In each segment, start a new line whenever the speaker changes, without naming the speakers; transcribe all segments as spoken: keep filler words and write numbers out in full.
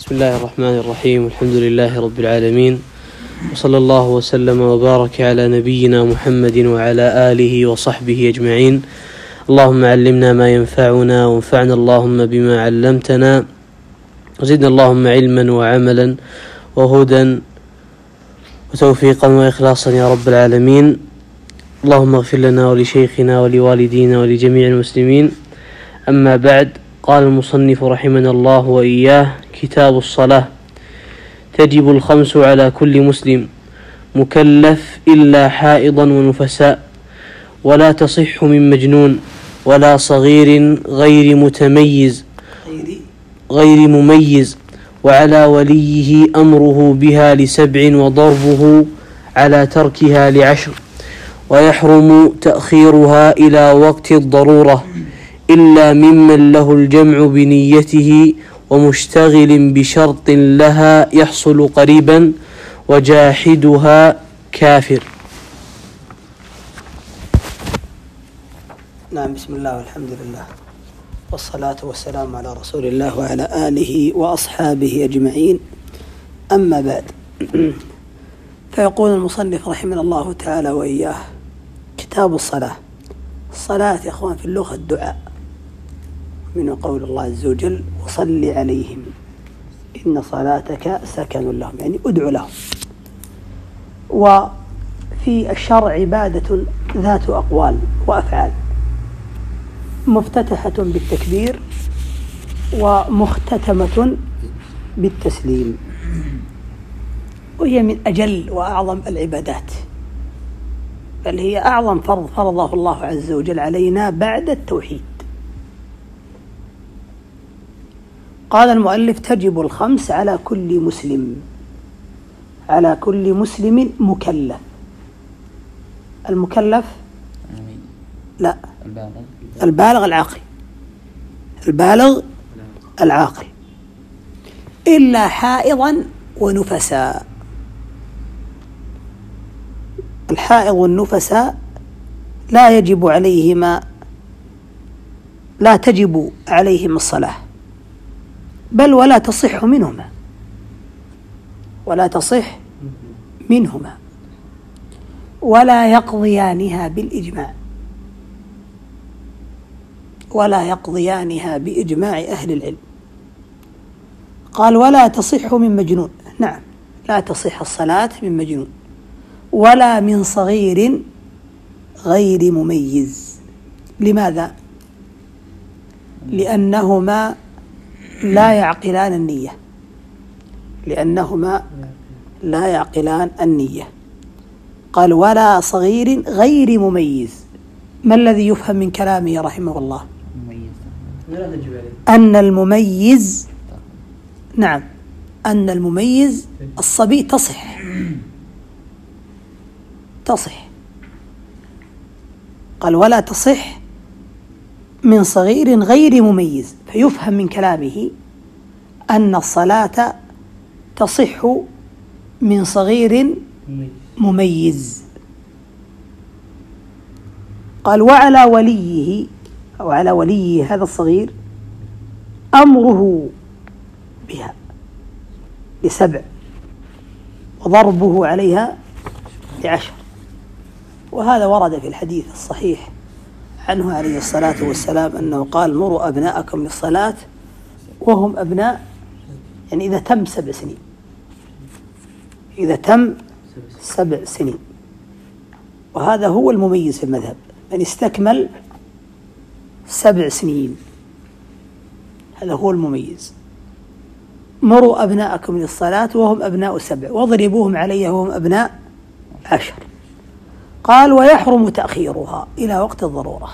بسم الله الرحمن الرحيم، والحمد لله رب العالمين، وصلى الله وسلم وبارك على نبينا محمد وعلى آله وصحبه أجمعين. اللهم علمنا ما ينفعنا وانفعنا اللهم بما علمتنا، وزدنا اللهم علما وعملا وهدى وتوفيقا وإخلاصا يا رب العالمين. اللهم اغفر لنا ولشيخنا ولوالدينا ولجميع المسلمين. أما بعد، قال المصنف رحمنا الله وإياه: كتاب الصلاة. تجب الخمس على كل مسلم مكلف إلا حائضا ونفساء، ولا تصح من مجنون ولا صغير غير متميز غير مميز، وعلى وليه أمره بها لسبع وضربه على تركها لعشر، ويحرم تأخيرها إلى وقت الضرورة إلا ممن له الجمع بنيته ومشتغل بشرط لها يحصل قريبا، وجاحدها كافر.
نعم، بسم الله والحمد لله والصلاة والسلام على رسول الله وعلى آله وأصحابه أجمعين. أما بعد، فيقول المصنف رحمه الله تعالى وإياه: كتاب الصلاة. الصلاة يا أخوان في اللغة الدعاء، من قول الله عز وجل: وصل عليهم إن صلاتك سكن لهم، يعني ادعو لهم. وفي الشرع عبادة ذات أقوال وأفعال، مفتتحة بالتكبير ومختتمة بالتسليم، وهي من أجل وأعظم العبادات، بل هي أعظم فرض فرضه الله عز وجل علينا بعد التوحيد. قال المؤلف: تجب الخمس على كل مسلم، على كل مسلم مكلف. المكلف لا البالغ العاقل، البالغ العاقل، إلا حائضا ونفساء. الحائض والنفساء لا يجب عليهما لا تجب عليهم الصلاة، بل ولا تصح منهما ولا تصح منهما ولا يقضيانها بالإجماع ولا يقضيانها بإجماع أهل العلم. قال: ولا تصح من مجنون. نعم، لا تصح الصلاة من مجنون ولا من صغير غير مميز. لماذا؟ لأنهما لا يعقلان النية لأنهما لا يعقلان النية. قال: ولا صغير غير مميز. ما الذي يفهم من كلامه رحمه الله؟ أن المميز نعم أن المميز الصبي تصح تصح قال: ولا تصح من صغير غير مميز. فيفهم من كلامه أن الصلاة تصح من صغير مميز. قال: وعلى وليه أو على ولي هذا الصغير أمره بها لسبع، وضربه عليها لعشر. وهذا ورد في الحديث الصحيح عنه عليه الصلاة والسلام أنه قال: مروا أبناءكم للصلاة وهم أبناء، يعني إذا تم سبع سنين إذا تم سبع سنين وهذا هو المميز في المذهب، من استكمل سبع سنين هذا هو المميز. مروا أبناءكم للصلاة وهم أبناء سبع، واضربوهم عليها وهم أبناء عشر. قال: ويحرم تأخيرها إلى وقت الضرورة.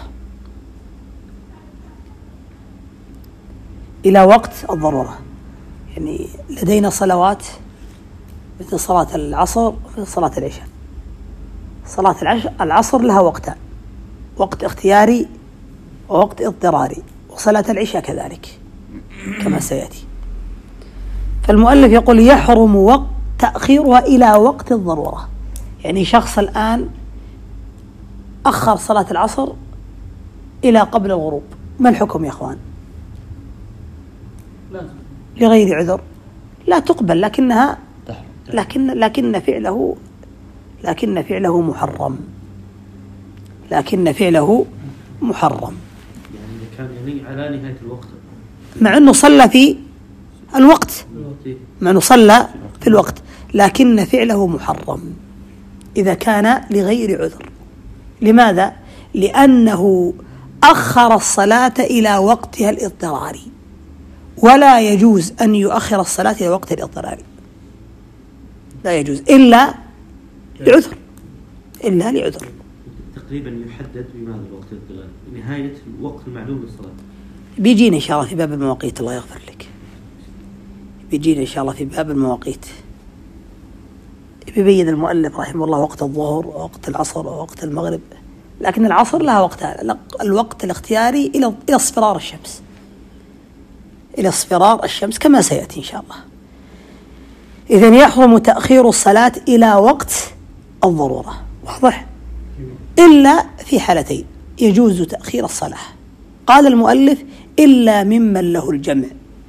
إلى وقت الضرورة، يعني لدينا صلوات مثل صلاة العصر ومثل صلاة العشاء. صلاة العصر لها وقتان: وقت اختياري ووقت اضطراري، وصلاة العشاء كذلك كما سيأتي. فالمؤلف يقول: يحرم وقت تأخيرها إلى وقت الضرورة. يعني شخص الآن أخر صلاة العصر إلى قبل الغروب، ما الحكم يا أخوان؟ لغير عذر لا تقبل، لكنها لكن لكن فعله لكن فعله محرم لكن فعله محرم
يعني إذا كان يعني على نهاية الوقت،
مع أنه صلى في الوقت مع أنه صلى في الوقت، لكن فعله محرم إذا كان لغير عذر. لماذا؟ لأنه أخر الصلاة إلى وقتها الاضطراري، ولا يجوز أن يؤخر الصلاة إلى وقتها الاضطراري، لا يجوز إلا لعذر إلا لعذر.
تقريبا يحدد بماذا الوقت الاضطراري؟ نهاية الوقت المعلوم للصلاة.
بيجينا إن شاء الله في باب المواقيت، الله يغفر لك، بيجينا إن شاء الله في باب المواقيت، بيبين المؤلف رحمه الله وقت الظهر ووقت العصر ووقت المغرب، لكن العصر لها وقتها، الوقت الاختياري إلى إلى اصفرار الشمس إلى اصفرار الشمس كما سيأتي إن شاء الله. إذن يحرم تأخير الصلاة إلى وقت الضرورة، واضح؟ إلا في حالتين يجوز تأخير الصلاة، قال المؤلف إلا ممن له الجمع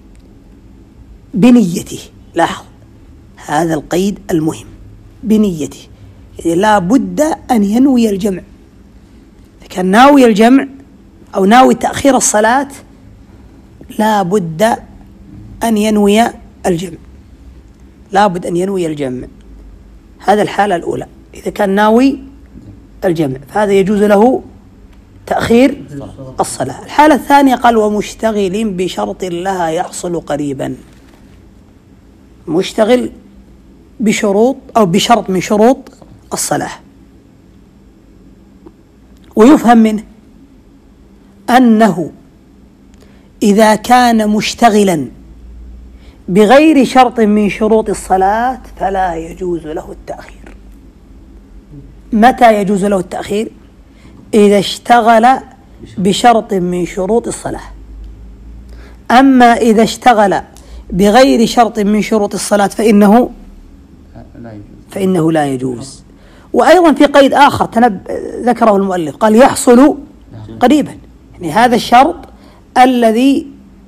بنيته. لاحظ هذا القيد المهم، بنيته، يعني لا بد أن ينوي الجمع. إذا كان ناوي الجمع أو ناوي تأخير الصلاة لا بد أن ينوي الجمع لا بد أن ينوي الجمع هذا الحالة الأولى. إذا كان ناوي الجمع فهذا يجوز له تأخير الصلاة. الحالة الثانية قال ومشتغل بشرط لها يحصل قريبا، مشتغل بشروط أو بشرط من شروط الصلاة، ويفهم منه أنه إذا كان مشتغلا بغير شرط من شروط الصلاة فلا يجوز له التأخير. متى يجوز له التأخير؟ إذا اشتغل بشرط من شروط الصلاة. أما إذا اشتغل بغير شرط من شروط الصلاة فإنه فإنه لا يجوز. وأيضا في قيد آخر تنب ذكره المؤلف، قال يحصل قريبا، يعني هذا الشرط الذي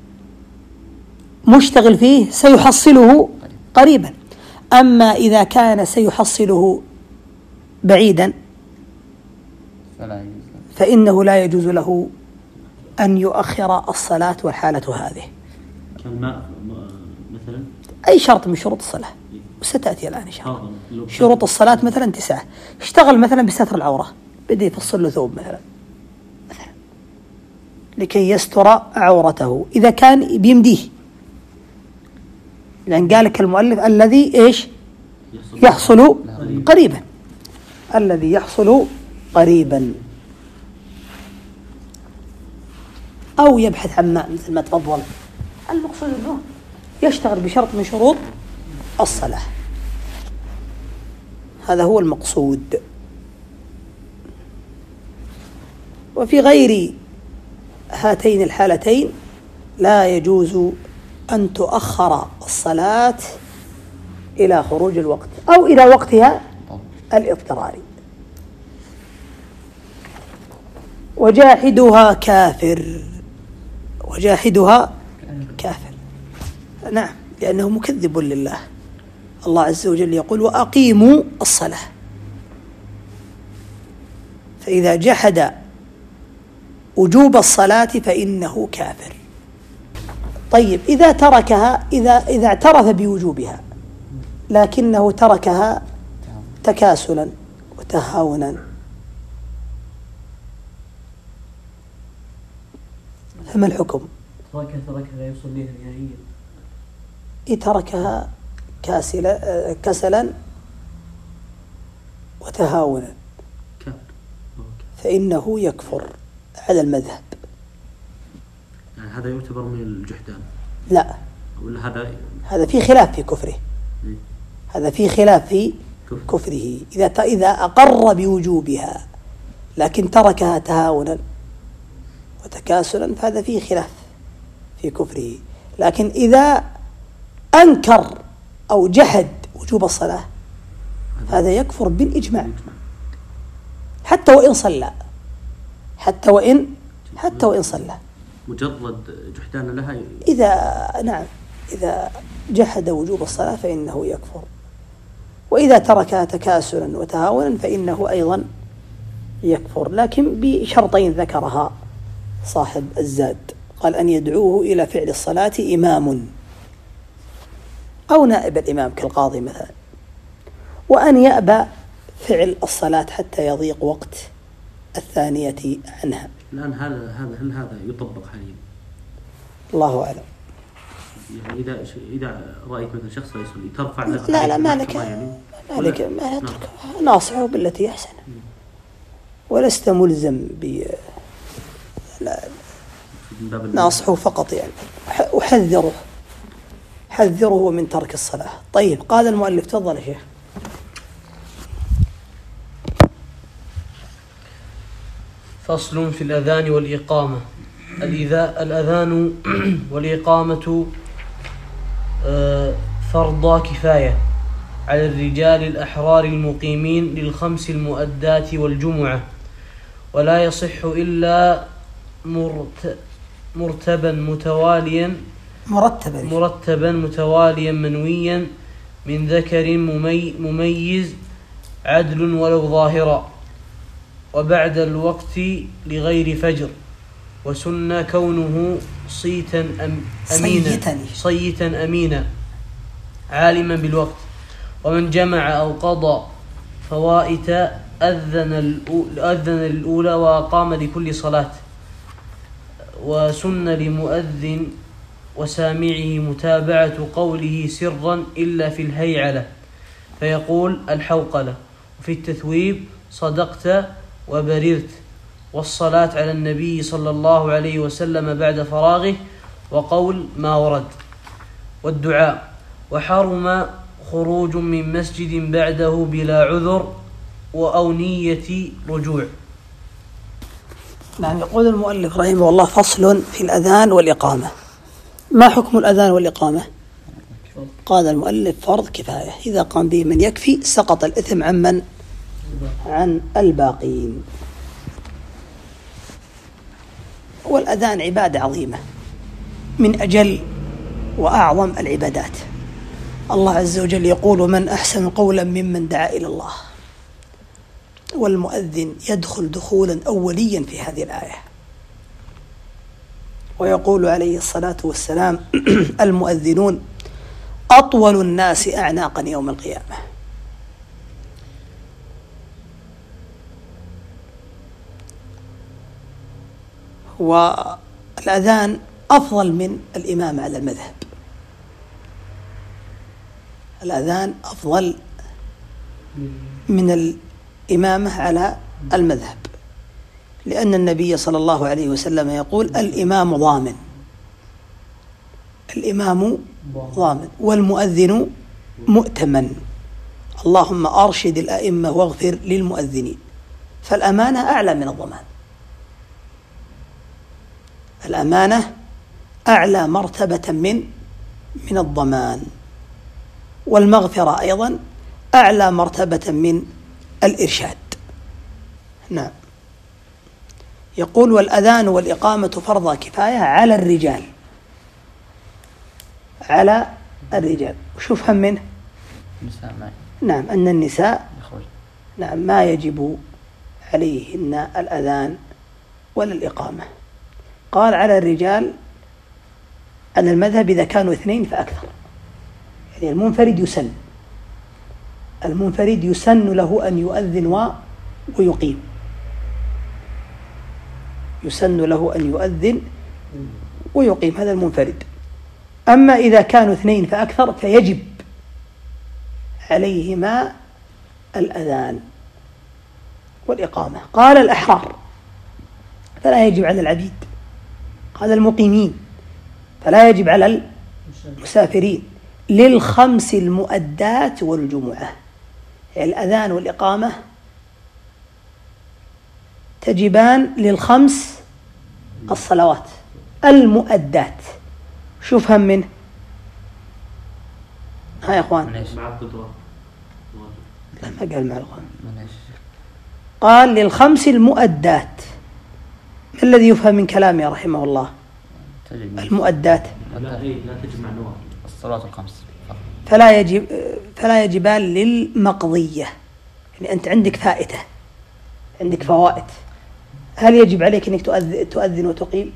مشتغل فيه سيحصله قريبا. أما إذا كان سيحصله بعيدا فإنه لا يجوز له أن يؤخر الصلاة والحالة هذه.
مثلا
أي شرط من شروط الصلاة وستأتي الآن إن شاء الله. شروط الصلاة مثلا تسعة، اشتغل مثلا بستر العورة، بدأ يفصل له ثوب مثلا مثلا لكي يستر عورته، إذا كان بيمديه، لأن قال لك المؤلف الذي إيش يحصل قريبا الذي يحصل قريبا أو يبحث عن ماء مثل ما تفضل. المقصود أنه يشتغل بشرط من شروط الصلاة، هذا هو المقصود. وفي غير هاتين الحالتين لا يجوز أن تؤخر الصلاة إلى خروج الوقت أو إلى وقتها الاضطراري. وجاحدها كافر وجاحدها كافر نعم، لأنه مكذب لله. الله عز وجل يقول وأقيموا الصلاة، فإذا جحد وجوب الصلاة فإنه كافر. طيب إذا تركها إذا إذا اعترف بوجوبها لكنه تركها تكاسلا وتهاونا فما الحكم؟
تركها تركها لا يصليها نهائيا.
إذا تركها كاسلا كسلا وتهاونا فإنه يكفر على المذهب.
يعني هذا يعتبر من الجحدان؟
لا،
ولا هذا
هذا في خلاف في كفره.
إيه؟
هذا في خلاف في كفر. كفره إذا إذا أقر بوجوبها لكن تركها تهاونا وتكاسلا فهذا فيه خلاف في كفره. لكن إذا أنكر أو جحد وجوب الصلاة هذا يكفر بالإجماع حتى وإن صلى حتى وإن حتى وإن صلى
مجرد جحدان لها.
إذا نعم إذا جحد وجوب الصلاة فإنه يكفر، وإذا تركها تكاسلا وتهاونا فإنه أيضا يكفر، لكن بشرطين ذكرها صاحب الزاد، قال أن يدعوه إلى فعل الصلاة إمام أو نائب الإمام كالقاضي مثلا، وأن يأبى فعل الصلاة حتى يضيق وقت الثانية عنها.
الآن هذا هذا هل هذا يطبق حاليا؟
الله أعلم.
يعني إذا إذا رأيت مثلا شخص يصلي ترفع له
لا لا ما لك يعني ما لك ما يترك ناصحه بالتي أحسن، ولست ملزم ب ناصحه فقط، يعني أحذره حذره من ترك الصلاة. طيب قال المؤلف تفضل يا شيخ.
فصل في الأذان والإقامة. الأذان والإقامة فرض كفاية على الرجال الأحرار المقيمين للخمس المؤدات والجمعة، ولا يصح إلا مرتبا متواليا
مرتبا
مرتبا متواليا منويا من ذكر مميز عدل ولو ظاهرا، وبعد الوقت لغير فجر، وسن كونه صيتا أم أمينا صيتا أمينا عالما بالوقت، ومن جمع أو قضى فوائت أذن أذن الأولى وقام لكل صلاة، وسن لمؤذن وسامعه متابعة قوله سرا إلا في الهيعلة فيقول الحوقلة، وفي التثويب صدقت وبررت، والصلاة على النبي صلى الله عليه وسلم بعد فراغه، وقول ما ورد، والدعاء. وحرم خروج من مسجد بعده بلا عذر أو نية رجوع.
نعم. يقول المؤلف رحمه الله فصل في الأذان والإقامة. ما حكم الأذان والإقامة؟ قال المؤلف فرض كفاية، إذا قام به من يكفي سقط الإثم عمن عن الباقين. والأذان عبادة عظيمة من أجل وأعظم العبادات. الله عز وجل يقول من أحسن قولا ممن دعا إلى الله، والمؤذن يدخل دخولا أوليا في هذه الآية. ويقول عليه الصلاة والسلام المؤذنون أطول الناس أعناقا يوم القيامة. والأذان أفضل من الإمامة على المذهب، الأذان أفضل من الإمامة على المذهب، لأن النبي صلى الله عليه وسلم يقول الإمام ضامن، الإمام ضامن والمؤذن مؤتمن. اللهم أرشد الأئمة واغفر للمؤذنين. فالأمانة أعلى من الضمان، الأمانة أعلى مرتبة من من الضمان، والمغفرة أيضا أعلى مرتبة من الإرشاد. نعم. يقول والأذان والإقامة فرض كفاية على الرجال، على الرجال. وشوف هم منه نعم أن النساء نعم ما يجب عليهن الأذان ولا الإقامة. قال على الرجال على المذهب إذا كانوا اثنين فأكثر، يعني المنفرد يسن المنفرد يسن له أن يؤذن ويقيم، يسن له أن يؤذن ويقيم، هذا المنفرد. أما إذا كانوا اثنين فأكثر فيجب عليهما الأذان والإقامة. قال الأحرار فلا يجب على العبيد، قال المقيمين فلا يجب على المسافرين، للخمس المؤدات والجمعة. يعني الأذان والإقامة تجبان للخمس الصلوات المؤدات. شوف هم منه ها يا أخوان، لا ما قال مع الأخوان، قال للخمس المؤدات. ما الذي يفهم من كلامه رحمه الله؟ المؤدات
لا لا تجب مع النوافل.
الصلوات الخمس
فلا يجب فلا يجبان للمقضية. يعني أنت عندك فائتة، عندك فوائد، هل يجب عليك أنك تؤذن, تؤذن وتقيم؟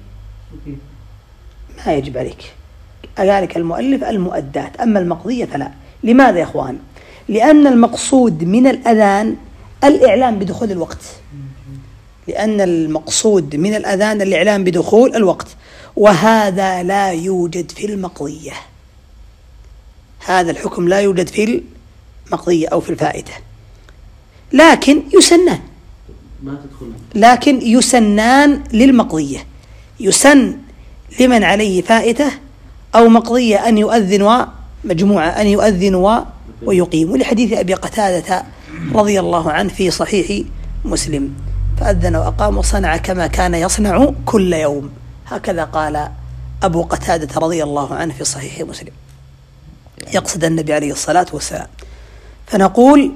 ما يجب عليك. أقالك المؤلف المؤدات، أما المقضية فلا. لماذا يا أخوان؟ لأن المقصود من الأذان الإعلام بدخول الوقت، لأن المقصود من الأذان الإعلام بدخول الوقت، وهذا لا يوجد في المقضية. هذا الحكم لا يوجد في المقضية أو في الفائدة، لكن يسنان
ما تدخل
لكن يسنان للمقضية. يسن لمن عليه فائدة أو مقضية أن يؤذن ومجموعة أن يؤذن و ويقيم، ولحديث أبي قتادة رضي الله عنه في صحيح مسلم: فأذن وأقام وصنع كما كان يصنع كل يوم. هكذا قال أبو قتادة رضي الله عنه في صحيح مسلم، يقصد النبي عليه الصلاة والسلام. فنقول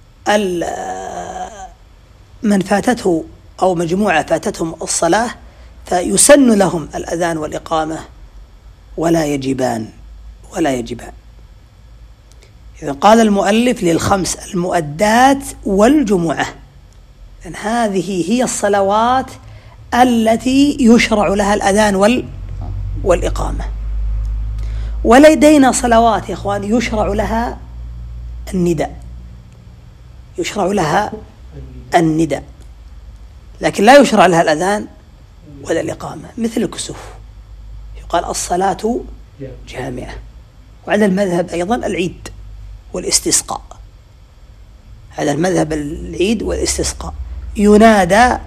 من فاتته أو مجموعة فاتتهم الصلاة فيسن لهم الأذان والإقامة ولا يجبان ولا يجبان. إذا قال المؤلف للخمس المؤدات والجمعة، لأن هذه هي الصلوات التي يشرع لها الأذان وال والإقامة. ولدينا صلوات يا إخوان يشرع لها النداء، يشرع لها النداء لكن لا يشرع لها الأذان ولا الإقامة، مثل الكسوف يقال الصلاة جامعة. وعلى المذهب أيضا العيد والاستسقاء، على المذهب العيد والاستسقاء ينادى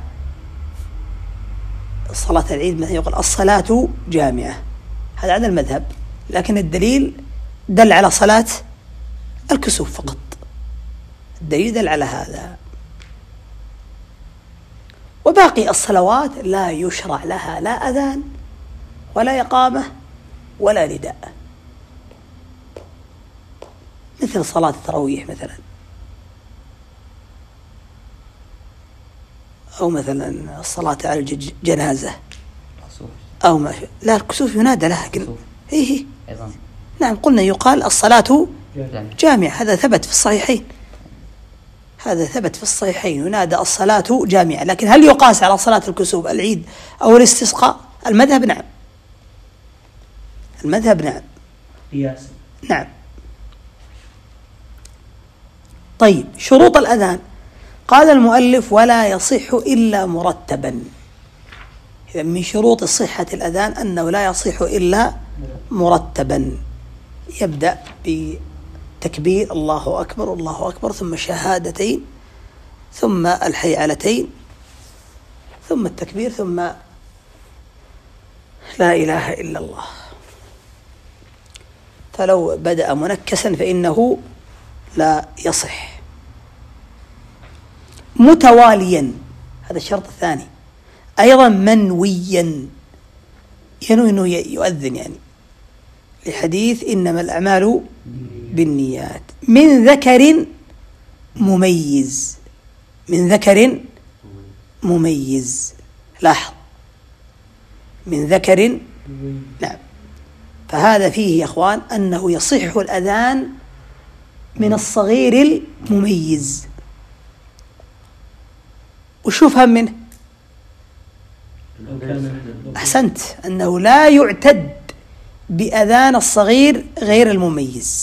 صلاة العيد مثلا يقول الصلاة جامعة، هذا على المذهب، لكن الدليل دل على صلاة الكسوف فقط، الدليل دل على هذا. وباقي الصلوات لا يشرع لها لا أذان ولا إقامة ولا نداء، مثل صلاة التراويح مثلا، أو مثلا الصلاة على الجنازة أو ما لا الكسوف ينادى لها إيه
أيضا.
نعم قلنا يقال الصلاة جامعة، هذا ثبت في الصحيحين، هذا ثبت في الصحيحين ينادى الصلاة جامعة. لكن هل يقاس على صلاة الكسوف العيد أو الاستسقاء؟ المذهب نعم، المذهب نعم
قياس
نعم. طيب شروط الأذان، قال المؤلف ولا يصح إلا مرتبا. إذا من شروط صحة الأذان أنه لا يصح إلا مرتبا، يبدأ بتكبير الله أكبر الله أكبر، ثم الشهادتين، ثم الحيعلتين، ثم التكبير، ثم لا إله إلا الله. فلو بدأ منكسا فإنه لا يصح. متواليا، هذا الشرط الثاني. أيضا منويا، ينوي أنه يؤذن، يعني لحديث إنما الأعمال بالنيات. من ذكر مميز، من ذكر مميز، لاحظ من ذكر، نعم. فهذا فيه يا أخوان أنه يصح الأذان من الصغير المميز. وشو فهم منه؟ أحسنت، أنه لا يعتد بأذان الصغير غير المميز.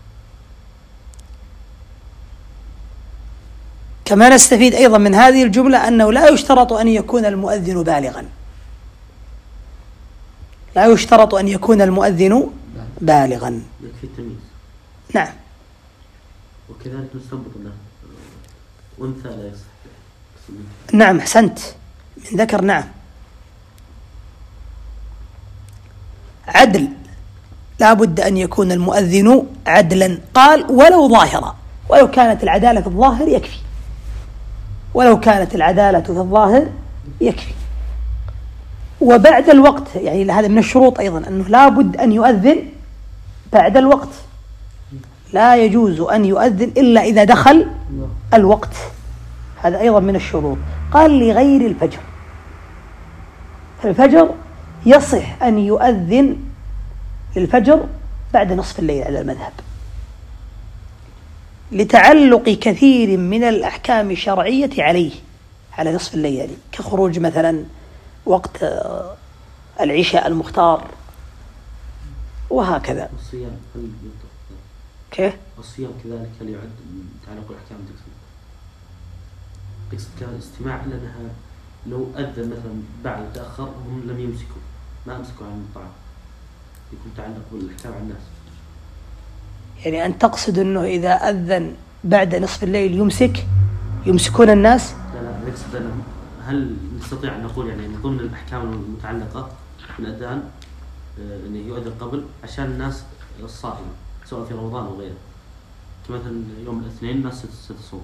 كما نستفيد أيضا من هذه الجملة أنه لا يشترط أن يكون المؤذن بالغا، لا يشترط أن يكون المؤذن بالغا،
يكفي التمييز.
نعم.
وكذلك نستنبط له أنثى لا يصح.
نعم أحسنت، من ذكر، نعم. عدل، لا بد أن يكون المؤذن عدلا، قال ولو ظاهرا، ولو كانت العدالة في الظاهر يكفي، ولو كانت العدالة في الظاهر يكفي. وبعد الوقت، يعني هذا من الشروط أيضا أنه لا بد أن يؤذن بعد الوقت، لا يجوز أن يؤذن إلا إذا دخل الوقت، هذا أيضا من الشروط. قال لغير الفجر، فالفجر يصح أن يؤذن للفجر بعد نصف الليل على المذهب، لتعلق كثير من الأحكام الشرعية عليه على نصف الليل، يعني كخروج مثلا وقت العشاء المختار وهكذا.
الصيام هل
كيف؟
الصيام كذلك هل يعد من تعلق الأحكام؟ تقصد تقصد كاستماع، لأنها لو أذن مثلا بعد تأخر هم لم يمسكوا ما أمسكوا عن الطعام، يكون تعلق بالأحكام على الناس.
يعني أن تقصد أنه إذا أذن بعد نصف الليل يمسك يمسكون الناس؟
لا لا نقصد أنه هل نستطيع أن نقول يعني من ضمن الأحكام المتعلقة بالأذان أنه يؤذن قبل عشان الناس الصائمة سواء في رمضان أو غيره، كمثلا يوم الاثنين الناس ستصوم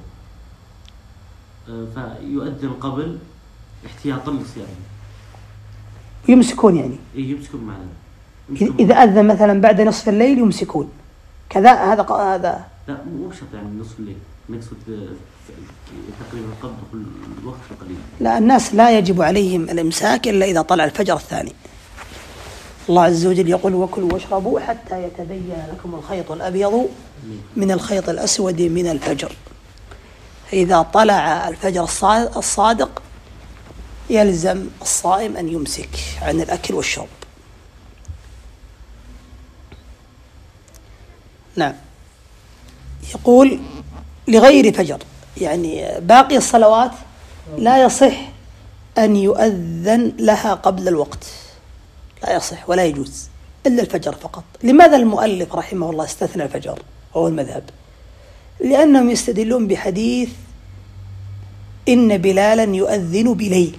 فيؤذن قبل احتياطا للصيام.
يمسكون يعني؟
إيه يمسكون معنا.
إذا أذن مثلا بعد نصف الليل يمسكون كذا، هذا هذا
لا مو شرط يعني نصف الليل، نقصد تقريبا قبل دخول الوقت قليلا.
لا، الناس لا يجب عليهم الإمساك إلا إذا طلع الفجر الثاني. الله عز وجل يقول وكلوا واشربوا حتى يتبين لكم الخيط الأبيض من الخيط الأسود من الفجر. إذا طلع الفجر الصادق يلزم الصائم أن يمسك عن الأكل والشرب. نعم. يقول لغير فجر، يعني باقي الصلوات لا يصح أن يؤذن لها قبل الوقت، لا يصح ولا يجوز إلا الفجر فقط. لماذا المؤلف رحمه الله استثنى الفجر وهو المذهب؟ لأنهم يستدلون بحديث إن بلالا يؤذن بليل،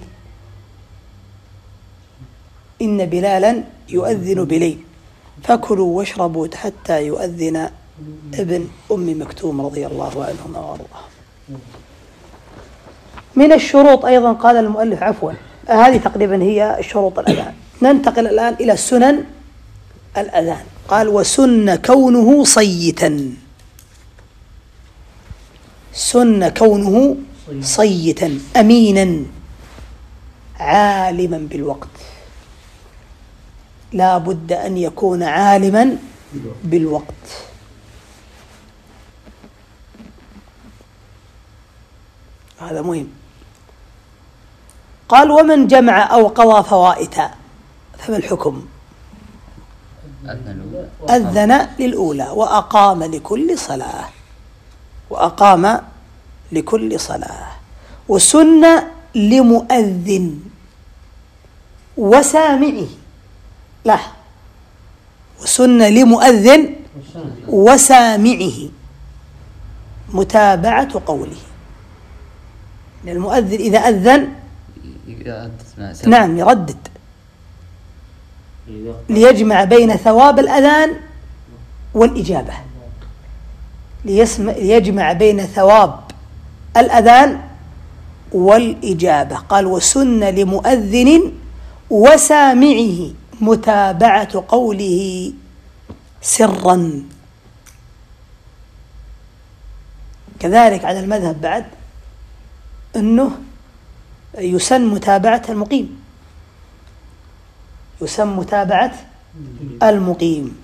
إن بلالا يؤذن بليل فكلوا واشربوا حتى يؤذن ابن أم مكتوم رضي الله عنهما وارضاه. من الشروط أيضا قال المؤلف عفوا هذه تقريبا هي شروط الأذان. ننتقل الآن إلى سنن الأذان. قال وسن كونه صيتا، سن كونه صيتا أمينا عالما بالوقت، لا بد أن يكون عالما بالوقت. هذا مهم. قال ومن جمع أو قضى فوائتا فما الحكم؟ أذن للأولى وأقام لكل صلاة، وأقام لكل صلاة. وسن لمؤذن وسامعه، لا وسن لمؤذن وسامعه متابعة قوله. المؤذن إذا أذن نعم يردد ليجمع بين ثواب الأذان والإجابة، ليجمع بين ثواب الأذان والإجابة. قال وسن لمؤذن وسامعه متابعة قوله سرا. كذلك على المذهب بعد أنه يسن متابعة المقيم، يسن متابعة المقيم.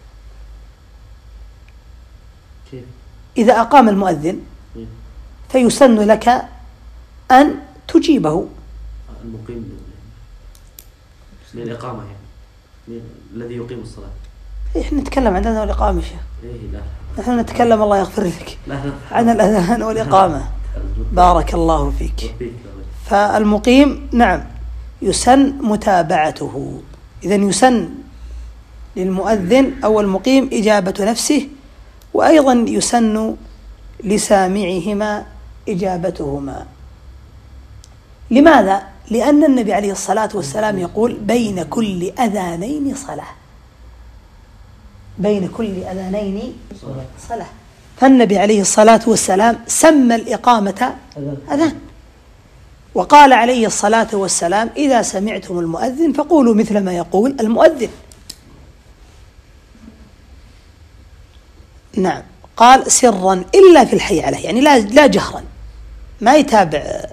إذا أقام المؤذن فيسن لك أن تجيبه.
المقيم من الإقامة يعني الذي يقيم الصلاة.
إحنا نتكلم عن الأذان والإقامة يا شيخ.
إيه لا.
نحن نتكلم الله يغفر لك
لا لا.
عن الأذان والإقامة. بارك الله فيك. فالمقيم نعم يسن متابعته. إذن يسن للمؤذن أو المقيم إجابة نفسه، وأيضا يسن لسامعهما إجابتهما. لماذا؟ لأن النبي عليه الصلاة والسلام يقول بين كل أذانين صلاة، بين كل أذانين صلاة. فالنبي عليه الصلاة والسلام سمى الإقامة أذان، وقال عليه الصلاة والسلام إذا سمعتم المؤذن فقولوا مثل ما يقول المؤذن. نعم. قال سرا إلا في الحي عليه، يعني لا لا جهرا، ما يتابع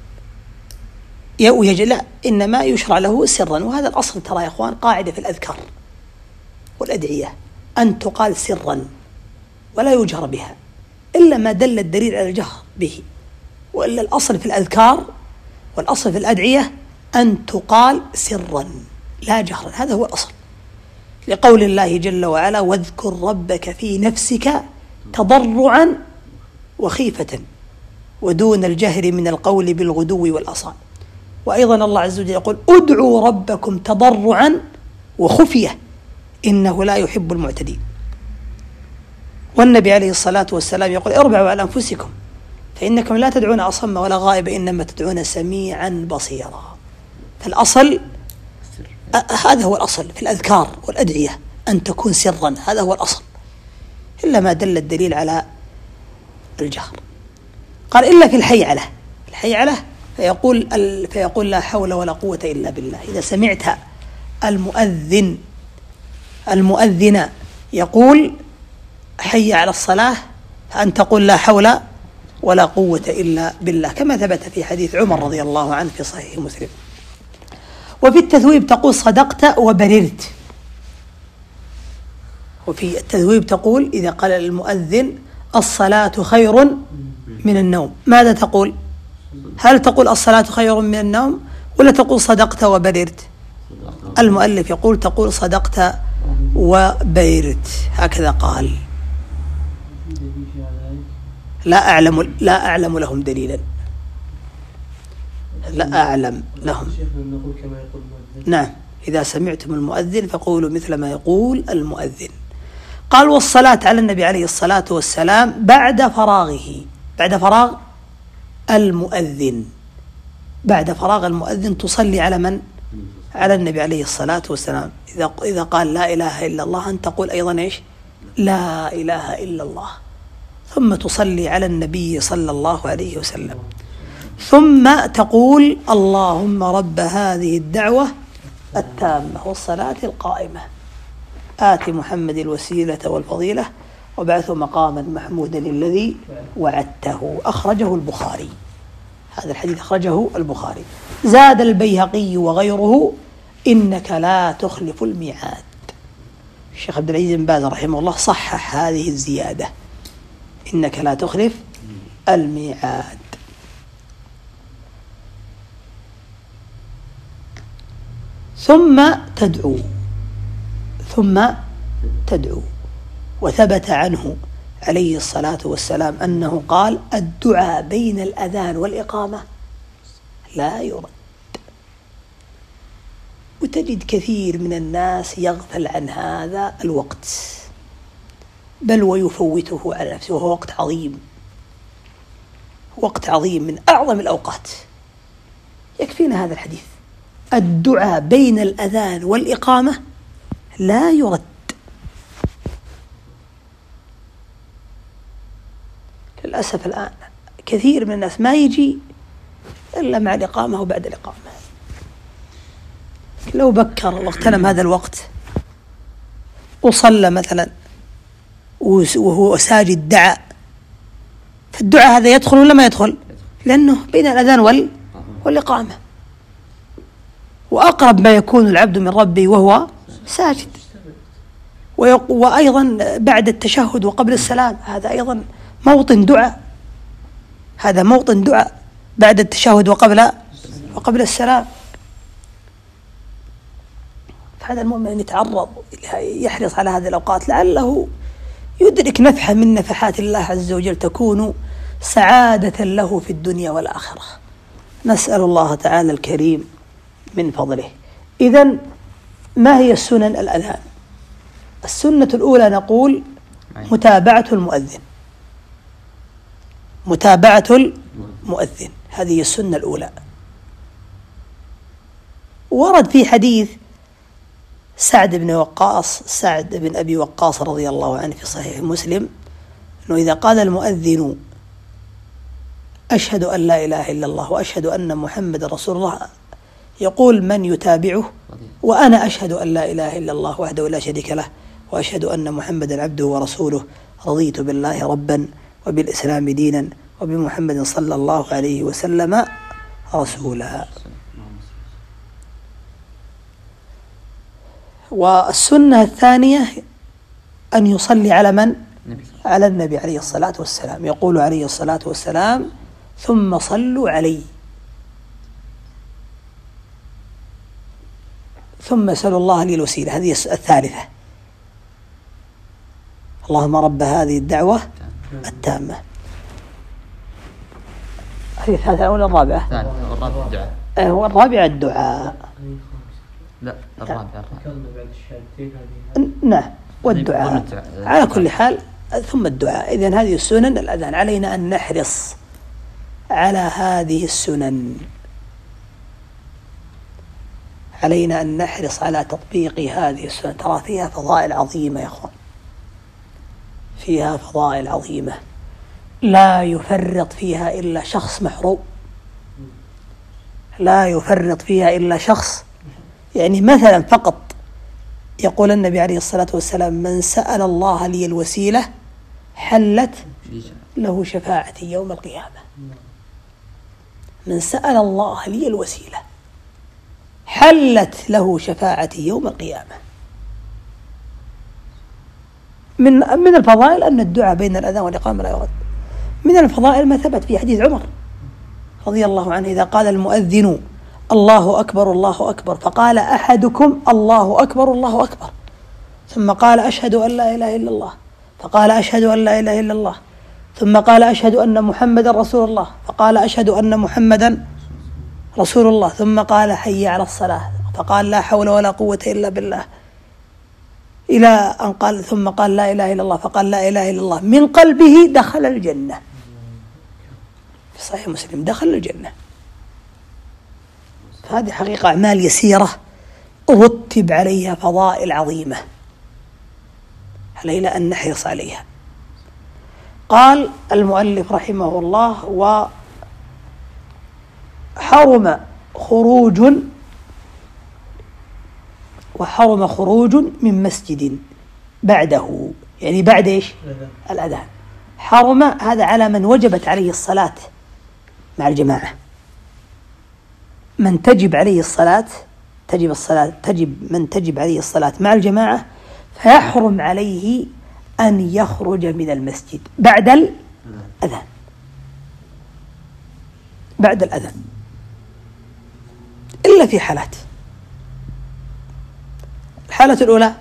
ويجي، لا إنما يشرع له سرا. وهذا الأصل ترى يا أخوان قاعدة في الأذكار والأدعية أن تقال سرا ولا يجهر بها إلا ما دل الدليل على الجهر به، وإلا الأصل في الأذكار والأصل في الأدعية أن تقال سرا لا جهرا، هذا هو الأصل، لقول الله جل وعلا: واذكر ربك في نفسك تضرعا وخيفة ودون الجهر من القول بالغدو والأصال. وأيضا الله عز وجل يقول: ادعوا ربكم تضرعا وخفية إنه لا يحب المعتدين. والنبي عليه الصلاة والسلام يقول: اربعوا على أنفسكم فإنكم لا تدعون أصم ولا غائب إنما تدعون سميعا بصيرا. فالأصل هذا هو الأصل في الأذكار والأدعية أن تكون سرا، هذا هو الأصل، إلا ما دل الدليل على الجهر. قال: إلا في الحيعلة، الحيعلة فيقول, فيقول لا حول ولا قوة إلا بالله. إذا سمعت المؤذن المؤذن يقول حي على الصلاة أن تقول لا حول ولا قوة إلا بالله، كما ثبت في حديث عمر رضي الله عنه في صحيح مسلم. وفي التثويب تقول صدقت وبررت. وفي التثويب تقول إذا قال المؤذن الصلاة خير من النوم، ماذا تقول؟ هل تقول الصلاة خير من النوم ولا تقول صدقت وبررت؟ المؤلف يقول تقول صدقت وبررت، هكذا قال. لا أعلم لا أعلم لهم دليلا، لا أعلم لهم. نعم، إذا سمعتم المؤذن فقولوا مثل ما يقول المؤذن. قال: والصلاة على النبي عليه الصلاة والسلام بعد فراغه، بعد فراغ المؤذن، بعد فراغ المؤذن تصلي على من؟ على النبي عليه الصلاة والسلام. إذا إذا قال لا إله إلا الله أن تقول أيضا إيش؟ لا إله إلا الله، ثم تصلي على النبي صلى الله عليه وسلم، ثم تقول اللهم رب هذه الدعوة التامة والصلاة القائمة آت محمد الوسيلة والفضيلة وبعثه مقاما محمودا الذي وعدته. أخرجه البخاري، هذا الحديث أخرجه البخاري. زاد البيهقي وغيره إنك لا تخلف الميعاد. الشيخ عبد العزيز بن باز رحمه الله صحح هذه الزيادة، إنك لا تخلف الميعاد. ثم تدعو ثم تدعو وثبت عنه عليه الصلاة والسلام أنه قال: الدعاء بين الأذان والإقامة لا يرد. وتجد كثير من الناس يغفل عن هذا الوقت، بل ويفوته على نفسه، وهو وقت عظيم، وقت عظيم من أعظم الأوقات. يكفينا هذا الحديث: الدعاء بين الأذان والإقامة لا يرد. للأسف الآن كثير من الناس ما يجي إلا مع الإقامة وبعد الإقامة. لو بكر واغتنم هذا الوقت وصلى مثلا وهو ساجد دعا، فالدعاء هذا يدخل ولا ما يدخل؟ لأنه بين الأذان وال... والإقامة، وأقرب ما يكون العبد من ربه وهو ساجد. وأيضا بعد التشهد وقبل السلام، هذا أيضا موطن دعاء، هذا موطن دعاء بعد التشهد وقبل وقبل السلام. فهذا المؤمن أن يتعرض، يحرص على هذه الأوقات لعله يدرك نفحة من نفحات الله عز وجل تكون سعادة له في الدنيا والآخرة. نسأل الله تعالى الكريم من فضله. إذن ما هي السنن الأذان؟ السنة الأولى نقول متابعة المؤذن، متابعة المؤذن، هذه السنة الأولى. ورد في حديث سعد بن وقاص سعد بن أبي وقاص رضي الله عنه في صحيح مسلم أنه إذا قال المؤذن أشهد أن لا إله إلا الله وأشهد أن محمد رسول الله، يقول من يتابعه: وأنا أشهد أن لا إله إلا الله وحده لا شريك له وأشهد أن محمدا عبده ورسوله رضيت بالله ربا وبالإسلام دينا وبمحمد صلى الله عليه وسلم رسولا. والسنة الثانية أن يصلي على من؟
النبي.
على النبي عليه الصلاة والسلام. يقول عليه الصلاة والسلام: ثم صلوا علي، ثم سألوا الله لي الوسيلة. هذه الثالثة: اللهم رب هذه الدعوة التامة. هذه الثالثة ولا الرابعة؟
الثالثة. الرابعة الدعاء.
هو الرابعة الدعاء.
لا الرابعة.
نعم، والدعاء على كل حال. ثم الدعاء. إذن هذه السنن الأذان، علينا أن نحرص على هذه السنن، علينا أن نحرص على تطبيق هذه السنن. ترى فيها فضائل عظيمة يا أخوان، فيها فضائل عظيمة لا يفرط فيها إلا شخص محروم، لا يفرط فيها إلا شخص. يعني مثلا فقط يقول النبي عليه الصلاة والسلام: من سأل الله لي الوسيلة حلت له شفاعتي يوم القيامة. من سأل الله لي الوسيلة حلت له شفاعتي يوم القيامة. من من الفضائل أن الدعاء بين الأذان والإقامة لا يرد. من الفضائل ما ثبت في حديث عمر رضي الله عنه: إذا قال المؤذن الله أكبر الله أكبر فقال أحدكم الله أكبر الله أكبر، ثم قال أشهد أن لا إله إلا الله، فقال أشهد أن لا إله إلا الله، ثم قال أشهد أن محمدا رسول الله، فقال أشهد أن محمدا رسول الله، ثم قال حي على الصلاة، فقال لا حول ولا قوة إلا بالله، إلى أن قال ثم قال لا إله إلا الله، فقال لا إله إلا الله، من قلبه دخل الجنة. في صحيح مسلم: دخل الجنة. هذه حقيقة أعمال يسيرة رتب عليها فضائل عظيمة، علينا أن نحرص عليها. قال المؤلف رحمه الله: وحرم خروج وحرم خروج من مسجد بعده، يعني بعد إيش؟ الأذان. حرم هذا على من وجبت عليه الصلاة مع الجماعة، من تجب عليه الصلاة تجب الصلاة تجب من تجب عليه الصلاة مع الجماعة، فيحرم عليه أن يخرج من المسجد بعد الأذان، بعد الأذان إلا في حالات. الحالة الأولى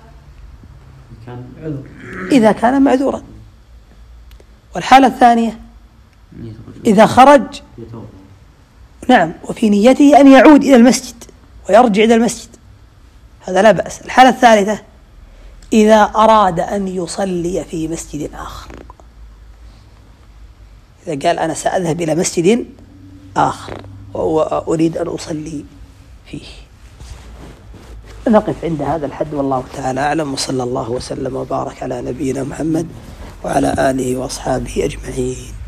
إذا كان معذورا، والحالة الثانية إذا خرج نعم وفي نيته أن يعود إلى المسجد ويرجع إلى المسجد، هذا لا بأس. الحالة الثالثة إذا أراد أن يصلي في مسجد آخر، إذا قال أنا سأذهب إلى مسجد آخر وأريد أن أصلي فيه. نقف عند هذا الحد والله تعالى أعلم، وصلى الله وسلم وبارك على نبينا محمد وعلى آله وأصحابه أجمعين.